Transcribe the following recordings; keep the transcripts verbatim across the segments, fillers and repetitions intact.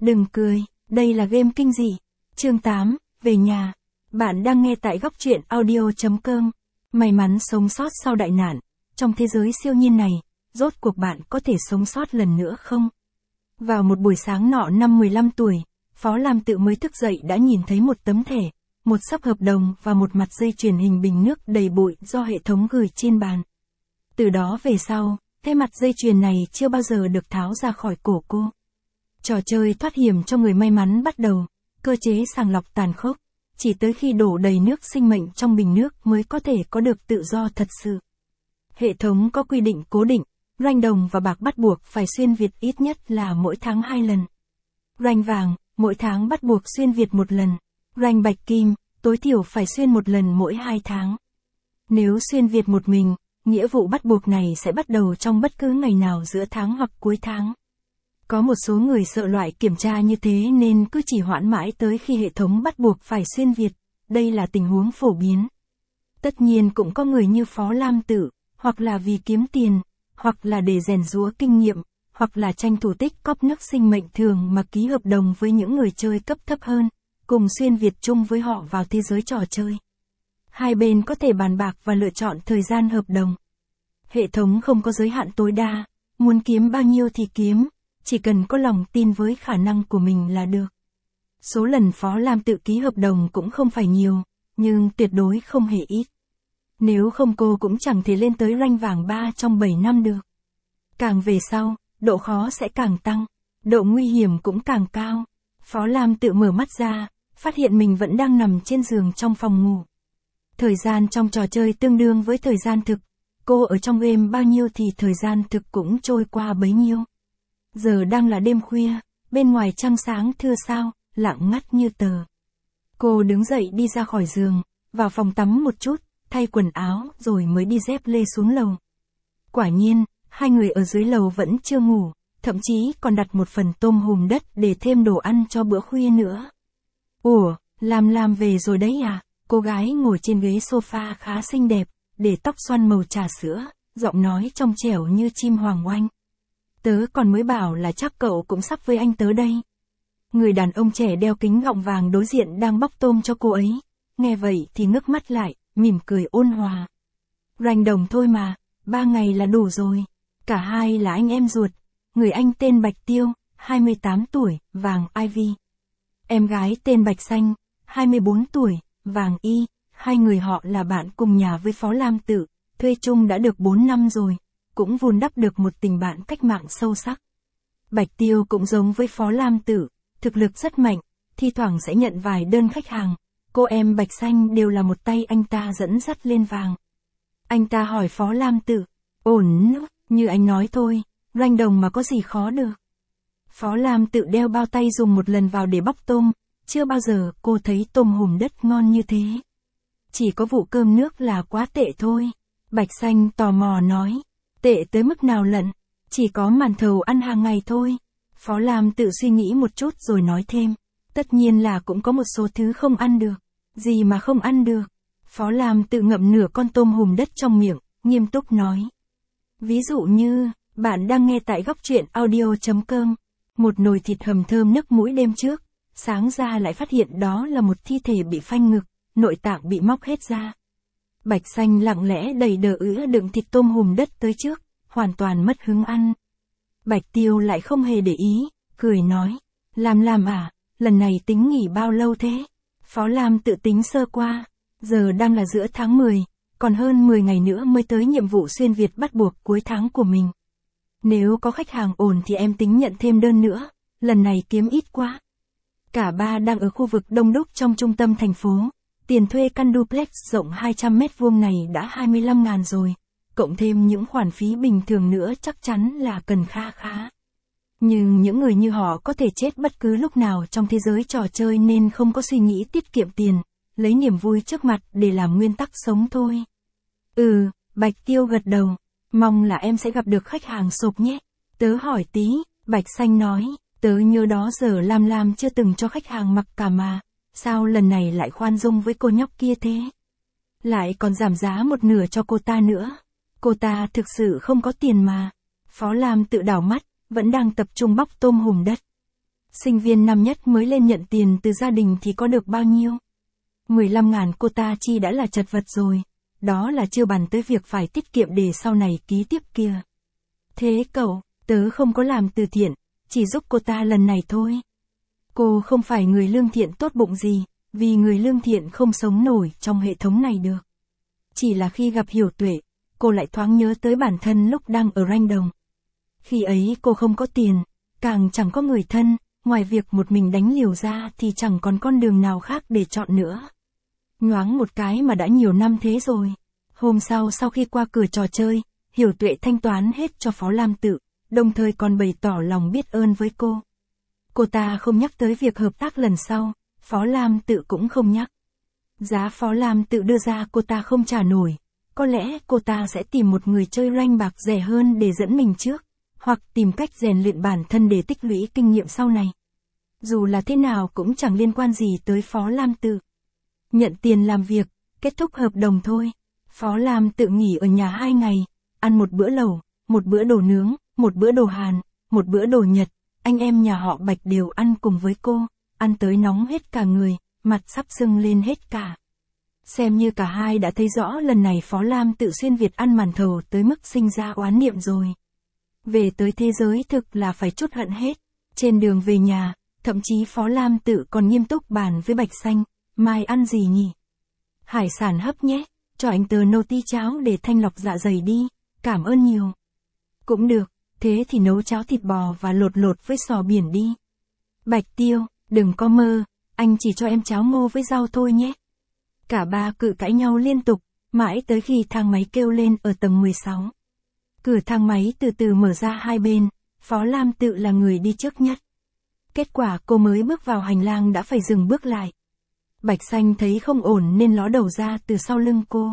Đừng cười, đây là game kinh dị. Chương tám, về nhà. Bạn đang nghe tại góc truyện audio chấm com. May mắn sống sót sau đại nạn. Trong thế giới siêu nhiên này, rốt cuộc bạn có thể sống sót lần nữa không? Vào một buổi sáng nọ năm mười lăm tuổi, Phó Lam Tự mới thức dậy đã nhìn thấy một tấm thẻ, một xấp hợp đồng và một mặt dây chuyền hình bình nước đầy bụi do hệ thống gửi trên bàn. Từ đó về sau, cái mặt dây chuyền này chưa bao giờ được tháo ra khỏi cổ cô. Trò chơi thoát hiểm cho người may mắn bắt đầu, cơ chế sàng lọc tàn khốc, chỉ tới khi đổ đầy nước sinh mệnh trong bình nước mới có thể có được tự do thật sự. Hệ thống có quy định cố định, ranh đồng và bạc bắt buộc phải xuyên Việt ít nhất là mỗi tháng hai lần. Ranh vàng, mỗi tháng bắt buộc xuyên Việt một lần. Ranh bạch kim, tối thiểu phải xuyên một lần mỗi hai tháng. Nếu xuyên Việt một mình, nghĩa vụ bắt buộc này sẽ bắt đầu trong bất cứ ngày nào giữa tháng hoặc cuối tháng. Có một số người sợ loại kiểm tra như thế nên cứ chỉ hoãn mãi tới khi hệ thống bắt buộc phải xuyên Việt, đây là tình huống phổ biến. Tất nhiên cũng có người như Phó Lam Tự, hoặc là vì kiếm tiền, hoặc là để rèn giũa kinh nghiệm, hoặc là tranh thủ tích cóp nước sinh mệnh thường mà ký hợp đồng với những người chơi cấp thấp hơn, cùng xuyên Việt chung với họ vào thế giới trò chơi. Hai bên có thể bàn bạc và lựa chọn thời gian hợp đồng. Hệ thống không có giới hạn tối đa, muốn kiếm bao nhiêu thì kiếm, chỉ cần có lòng tin với khả năng của mình là được. Số lần Phó Lam Tự ký hợp đồng cũng không phải nhiều, nhưng tuyệt đối không hề ít. Nếu không cô cũng chẳng thể lên tới ranh vàng ba trong bảy năm được. Càng về sau, độ khó sẽ càng tăng, độ nguy hiểm cũng càng cao. Phó Lam Tự mở mắt ra, phát hiện mình vẫn đang nằm trên giường trong phòng ngủ. Thời gian trong trò chơi tương đương với thời gian thực, cô ở trong game bao nhiêu thì thời gian thực cũng trôi qua bấy nhiêu. Giờ đang là đêm khuya, bên ngoài trăng sáng thưa sao, lặng ngắt như tờ. Cô đứng dậy đi ra khỏi giường, vào phòng tắm một chút, thay quần áo rồi mới đi dép lê xuống lầu. Quả nhiên, hai người ở dưới lầu vẫn chưa ngủ, thậm chí còn đặt một phần tôm hùm đất để thêm đồ ăn cho bữa khuya nữa. Ủa, Lam Lam về rồi đấy à? Cô gái ngồi trên ghế sofa khá xinh đẹp, để tóc xoăn màu trà sữa, giọng nói trong trẻo như chim hoàng oanh. Tớ còn mới bảo là chắc cậu cũng sắp với anh tớ đây. Người đàn ông trẻ đeo kính gọng vàng đối diện đang bóc tôm cho cô ấy. Nghe vậy thì ngước mắt lại, mỉm cười ôn hòa. Ranh đồng thôi mà, ba ngày là đủ rồi. Cả hai là anh em ruột. Người anh tên Bạch Tiêu, hai mươi tám tuổi, vàng Ivy. Em gái tên Bạch Xanh, hai mươi bốn tuổi, vàng Y. Hai người họ là bạn cùng nhà với Phó Lam Tự, thuê chung đã được bốn năm rồi, cũng vun đắp được một tình bạn cách mạng sâu sắc. Bạch Tiêu cũng giống với Phó Lam Tự, thực lực rất mạnh, thi thoảng sẽ nhận vài đơn khách hàng. Cô em Bạch Xanh đều là một tay anh ta dẫn dắt lên vàng. Anh ta hỏi Phó Lam Tự, ổn, như anh nói thôi, ranh đồng mà có gì khó được. Phó Lam Tự đeo bao tay dùng một lần vào để bóc tôm, chưa bao giờ cô thấy tôm hùm đất ngon như thế. Chỉ có vụ cơm nước là quá tệ thôi. Bạch Xanh tò mò nói, tệ tới mức nào lận, chỉ có màn thầu ăn hàng ngày thôi. Phó Lam Tự suy nghĩ một chút rồi nói thêm, tất nhiên là cũng có một số thứ không ăn được. Gì mà không ăn được? Phó Lam Tự ngậm nửa con tôm hùm đất trong miệng, nghiêm túc nói. Ví dụ như, bạn đang nghe tại góc truyện audio chấm com, một nồi thịt hầm thơm nức mũi đêm trước, sáng ra lại phát hiện đó là một thi thể bị phanh ngực, nội tạng bị móc hết ra. Bạch Xanh lặng lẽ đầy đờ ứ đựng thịt tôm hùm đất tới trước, hoàn toàn mất hứng ăn. Bạch Tiêu lại không hề để ý, cười nói, Lam Lam à, lần này tính nghỉ bao lâu thế? Phó Lam Tự tính sơ qua, giờ đang là giữa tháng mười, còn hơn mười ngày nữa mới tới nhiệm vụ xuyên Việt bắt buộc cuối tháng của mình. Nếu có khách hàng ổn thì em tính nhận thêm đơn nữa, lần này kiếm ít quá. Cả ba đang ở khu vực đông đúc trong trung tâm thành phố, tiền thuê căn duplex rộng hai trăm mét vuông này đã hai mươi lăm ngàn rồi, cộng thêm những khoản phí bình thường nữa chắc chắn là cần kha khá. Nhưng những người như họ có thể chết bất cứ lúc nào trong thế giới trò chơi nên không có suy nghĩ tiết kiệm tiền, lấy niềm vui trước mặt để làm nguyên tắc sống thôi. Ừ, Bạch Tiêu gật đầu, mong là em sẽ gặp được khách hàng sộp nhé. Tớ hỏi tí, Bạch Xanh nói, tớ nhớ đó giờ Lam Lam chưa từng cho khách hàng mặc cả mà, sao lần này lại khoan dung với cô nhóc kia thế? Lại còn giảm giá một nửa cho cô ta nữa. Cô ta thực sự không có tiền mà. Phó Lam Tự đảo mắt, vẫn đang tập trung bóc tôm hùm đất. Sinh viên năm nhất mới lên nhận tiền từ gia đình thì có được bao nhiêu? mười lăm ngàn cô ta chi đã là chật vật rồi. Đó là chưa bàn tới việc phải tiết kiệm để sau này ký tiếp kia. Thế cậu, tớ không có làm từ thiện, chỉ giúp cô ta lần này thôi. Cô không phải người lương thiện tốt bụng gì, vì người lương thiện không sống nổi trong hệ thống này được. Chỉ là khi gặp Hiểu Tuệ, cô lại thoáng nhớ tới bản thân lúc đang ở Ranh Đồng. Khi ấy cô không có tiền, càng chẳng có người thân, ngoài việc một mình đánh liều ra thì chẳng còn con đường nào khác để chọn nữa. Nhoáng một cái mà đã nhiều năm thế rồi. Hôm sau sau khi qua cửa trò chơi, Hiểu Tuệ thanh toán hết cho Phó Lam Tự, đồng thời còn bày tỏ lòng biết ơn với cô. Cô ta không nhắc tới việc hợp tác lần sau, Phó Lam Tự cũng không nhắc. Giá Phó Lam Tự đưa ra cô ta không trả nổi, có lẽ cô ta sẽ tìm một người chơi ranh bạc rẻ hơn để dẫn mình trước, hoặc tìm cách rèn luyện bản thân để tích lũy kinh nghiệm sau này. Dù là thế nào cũng chẳng liên quan gì tới Phó Lam Tự. Nhận tiền làm việc, kết thúc hợp đồng thôi. Phó Lam Tự nghỉ ở nhà hai ngày, ăn một bữa lẩu, một bữa đồ nướng, một bữa đồ Hàn, một bữa đồ Nhật. Anh em nhà họ Bạch đều ăn cùng với cô, ăn tới nóng hết cả người, mặt sắp sưng lên hết cả. Xem như cả hai đã thấy rõ lần này Phó Lam Tự xuyên Việt ăn màn thầu tới mức sinh ra oán niệm rồi. Về tới thế giới thực là phải trút hận hết. Trên đường về nhà, thậm chí Phó Lam Tự còn nghiêm túc bàn với Bạch Xanh, mai ăn gì nhỉ? Hải sản hấp nhé, cho anh tờ nô tí cháo để thanh lọc dạ dày đi, cảm ơn nhiều. Cũng được, thế thì nấu cháo thịt bò và lột lột với sò biển đi. Bạch Tiêu, đừng có mơ, anh chỉ cho em cháo ngô với rau thôi nhé. Cả ba cự cãi nhau liên tục, mãi tới khi thang máy kêu lên ở tầng mười sáu. Cửa thang máy từ từ mở ra hai bên, Phó Lam Tự là người đi trước nhất. Kết quả cô mới bước vào hành lang đã phải dừng bước lại. Bạch Xanh thấy không ổn nên ló đầu ra từ sau lưng cô.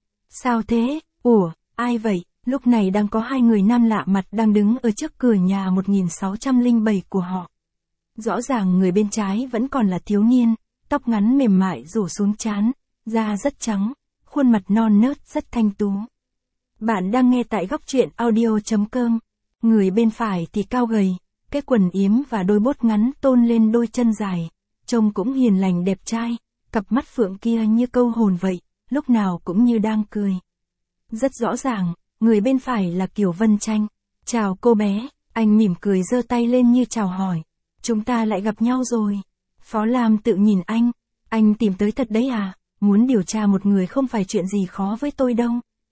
Sao thế? Ủa, ai vậy? Lúc này đang có hai người nam lạ mặt đang đứng ở trước cửa nhà một nghìn sáu trăm lẻ bảy của họ. Rõ ràng người bên trái vẫn còn là thiếu niên, tóc ngắn mềm mại rủ xuống trán, da rất trắng, khuôn mặt non nớt rất thanh tú. Bạn đang nghe tại góc truyện audio chấm com. Người bên phải thì cao gầy, cái quần yếm và đôi bốt ngắn tôn lên đôi chân dài, trông cũng hiền lành đẹp trai, cặp mắt phượng kia như câu hồn vậy, lúc nào cũng như đang cười. Rất rõ ràng, người bên phải là Kiều Vân Tranh. Chào cô bé, anh mỉm cười giơ tay lên như chào hỏi. Chúng ta lại gặp nhau rồi. Phó Lam Tự nhìn anh, anh tìm tới thật đấy à, muốn điều tra một người không phải chuyện gì khó với tôi đâu.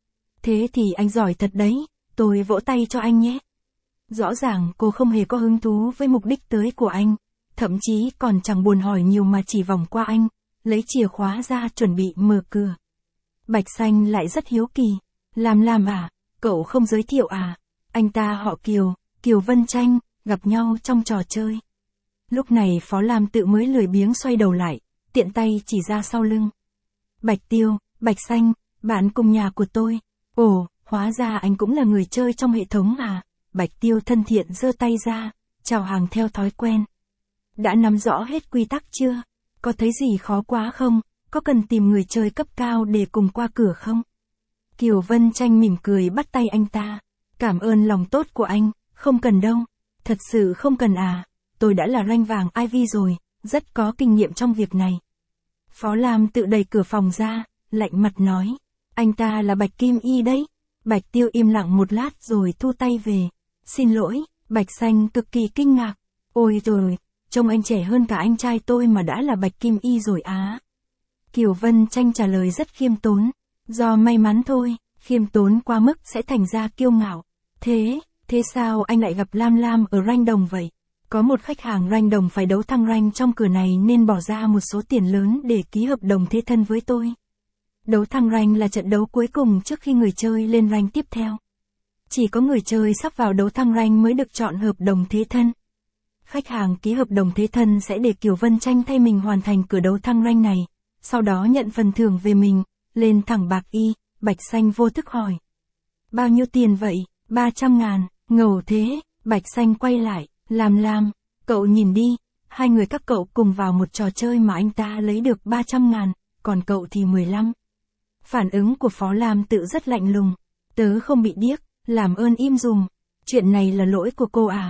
Thế thì anh giỏi thật đấy, tôi vỗ tay cho anh nhé. Rõ ràng cô không hề có hứng thú với mục đích tới của anh, thậm chí còn chẳng buồn hỏi nhiều mà chỉ vòng qua anh, lấy chìa khóa ra chuẩn bị mở cửa. Bạch Xanh lại rất hiếu kỳ. Làm làm à, cậu không giới thiệu à, anh ta họ Kiều, Kiều Vân Tranh, gặp nhau trong trò chơi. Lúc này Phó Lam Tự mới lười biếng xoay đầu lại, tiện tay chỉ ra sau lưng. Bạch Tiêu, Bạch Xanh, bạn cùng nhà của tôi. Ồ, hóa ra anh cũng là người chơi trong hệ thống à. Bạch Tiêu thân thiện giơ tay ra, chào hàng theo thói quen. Đã nắm rõ hết quy tắc chưa? Có thấy gì khó quá không? Có cần tìm người chơi cấp cao để cùng qua cửa không? Kiều Vân Tranh mỉm cười bắt tay anh ta. Cảm ơn lòng tốt của anh, không cần đâu. Thật sự không cần à, tôi đã là rank vàng i vê rồi, rất có kinh nghiệm trong việc này. Phó Lam Tự đẩy cửa phòng ra, lạnh mặt nói. Anh ta là Bạch Kim Y đấy. Bạch Tiêu im lặng một lát rồi thu tay về. Xin lỗi, Bạch Xanh cực kỳ kinh ngạc. Ôi rồi, trông anh trẻ hơn cả anh trai tôi mà đã là Bạch Kim Y rồi á. Kiều Vân Tranh trả lời rất khiêm tốn. Do may mắn thôi, khiêm tốn quá mức sẽ thành ra kiêu ngạo. Thế, thế sao anh lại gặp Lam Lam ở Ranh Đồng vậy? Có một khách hàng Ranh Đồng phải đấu thăng rank trong cửa này nên bỏ ra một số tiền lớn để ký hợp đồng thế thân với tôi. Đấu thăng rank là trận đấu cuối cùng trước khi người chơi lên rank tiếp theo. Chỉ có người chơi sắp vào đấu thăng rank mới được chọn hợp đồng thế thân. Khách hàng ký hợp đồng thế thân sẽ để Kiều Vân Tranh thay mình hoàn thành cửa đấu thăng rank này, sau đó nhận phần thưởng về mình, lên thẳng bạc y. Bạch Xanh vô thức hỏi. Bao nhiêu tiền vậy? ba trăm ngàn, ngầu thế. Bạch Xanh quay lại, làm làm, cậu nhìn đi, hai người các cậu cùng vào một trò chơi mà anh ta lấy được ba trăm ngàn, còn cậu thì mười lăm. Phản ứng của Phó Lam Tự rất lạnh lùng. Tớ không bị điếc, làm ơn im dùm. Chuyện này là lỗi của cô à?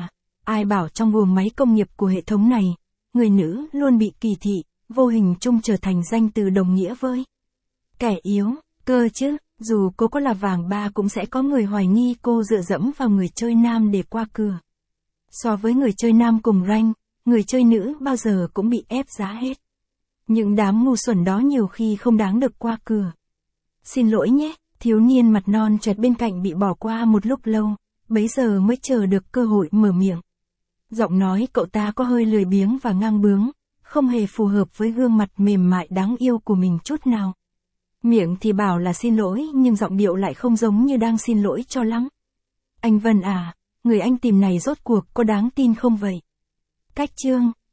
Ai bảo trong buồng máy công nghiệp của hệ thống này, người nữ luôn bị kỳ thị, vô hình chung trở thành danh từ đồng nghĩa với kẻ yếu, cơ chứ, dù cô có là vàng ba cũng sẽ có người hoài nghi cô dựa dẫm vào người chơi nam để qua cửa. So với người chơi nam cùng rank, người chơi nữ bao giờ cũng bị ép giá hết. Những đám ngu xuẩn đó nhiều khi không đáng được qua cửa. Xin lỗi nhé, thiếu niên mặt non trẹt bên cạnh bị bỏ qua một lúc lâu, bấy giờ mới chờ được cơ hội mở miệng. Giọng nói cậu ta có hơi lười biếng và ngang bướng, không hề phù hợp với gương mặt mềm mại đáng yêu của mình chút nào. Miệng thì bảo là xin lỗi nhưng giọng điệu lại không giống như đang xin lỗi cho lắm. Anh Vân à, người anh tìm này rốt cuộc có đáng tin không vậy? Cách chương